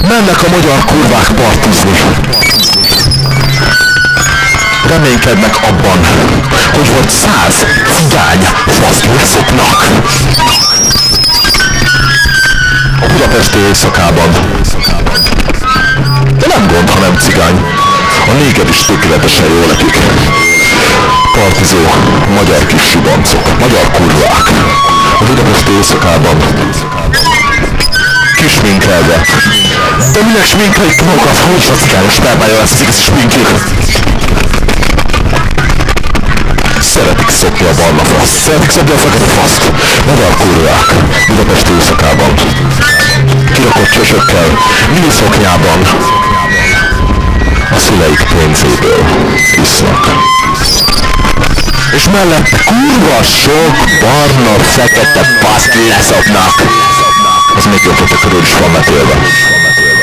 Mennek a magyar kurvák partizni. Reménykednek abban, hogy vagy 100 cigány faszt leszoknak. A budapesti éjszakában. De nem gond, ha nem cigány. A néger is tökéletesen jól nekik. Partizó, magyar kis subancok, magyar kurvák. A budapesti éjszakában. Kisminkelve. De minek sminkeljük magukat, hogy is a cigányos spermája lesz cigasz sminkjük? Szeretik szopni a barna faszt, szeretik szopni a fekete faszt. Magyar kurvák, Budapesti éjszakában. Kirakott csösökkel, miniszoknyában. A szüleik pénzéből isznak. És mellette kurva sok barna, fekete faszt leszopnak. Az még jobb, hogy a körül is van metélve.